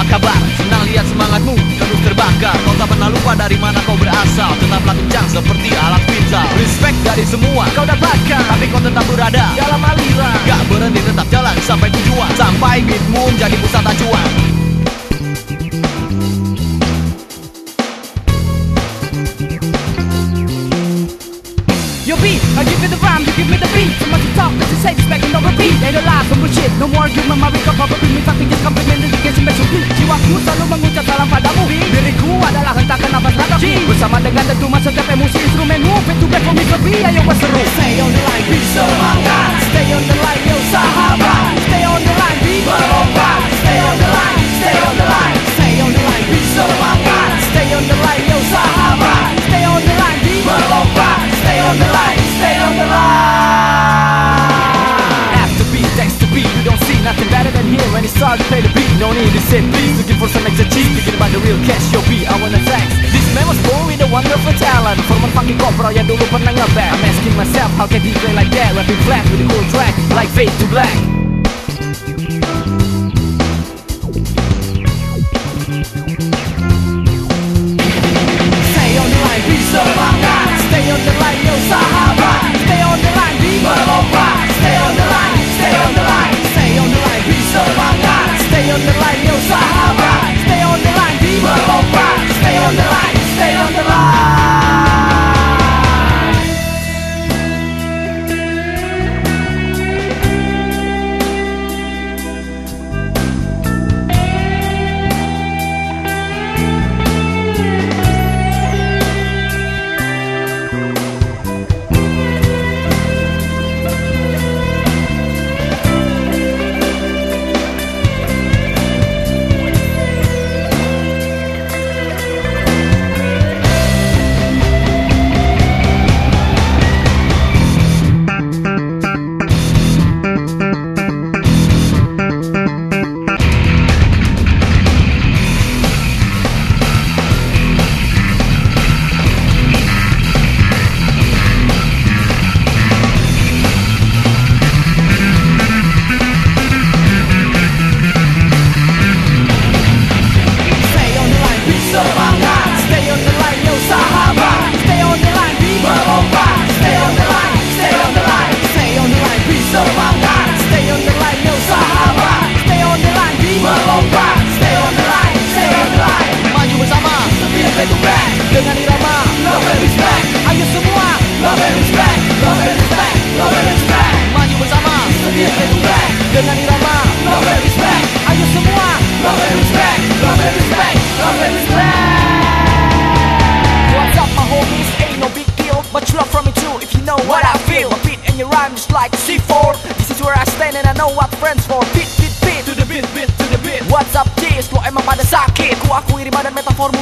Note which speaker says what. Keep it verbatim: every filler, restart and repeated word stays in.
Speaker 1: kabar? Senang lihat semangatmu terus terbakar. Kau tak pernah lupa dari mana kau berasal. Tetaplah kencang seperti alat pintar. Respect dari semua kau dapatkan, tapi kau tetap berada dalam aliran. Gak berhenti, tetap jalan sampai tujuan, sampai beatmu menjadi pusat acuan.
Speaker 2: Yo beat, I give you the rhyme, you give me the beat. So much you talk, let's just say this back and don't repeat. Ain't no lies, no bullshit, no more argument. Mari kau probably me something just compliment dedication back to beat. Jiwaku selalu mengucap salam padamu. Diriku adalah hentakan nafas nadaku. Bersama dengan dentuman setiap emosi instrumenmu. Back to back for me lebih, ayo berseru. Stay on the line, be semangat. Stay on the line, yo sahabat. Stay on the line, be melompat. Stay on the line, stay on the line. Stay on the line, be semangat. Stay on the line, yo sahabat. Stay on the line, be melompat. Stay on the line, stay on the line. After beat, thanks to beat, you don't see nothing better than here. When you start to play the beat, no need to say please. Looking for some extra cheese, thinking about the real cash. Yo beat, I wanna thanks. This man was born with a wonderful talent. Forman funky kopro yang dulu pernah nge-band. I'm asking myself, how can he play like that? Rapping flat with a cool track, like Fade to Black. Stay on the line, be semangat. Stay on the line, yo sahabat. Stay on the line, be melompat. Stay on the line, stay on the line. Stay on the line, be semangat. Stay on the line, yo sahabat. Stay on the line, be melompat. Stay on the line, stay on the line. Dengan irama love and respect, ayo semua love and respect, love and respect, love and respect. Maju bersama setia Fade to Black. Dengan irama love and respect, ayo semua love and respect, love and respect, love and respect. What's up my homies, ain't no big deal, much love from me too if you know what I feel. My beat and your rhyme is like C four. This is where I stand and I know what friends for. Beat, beat, beat, to the beat, beat, to the beat. What's up Jis, lo emang pada sakit. Ku akui rima dan metafor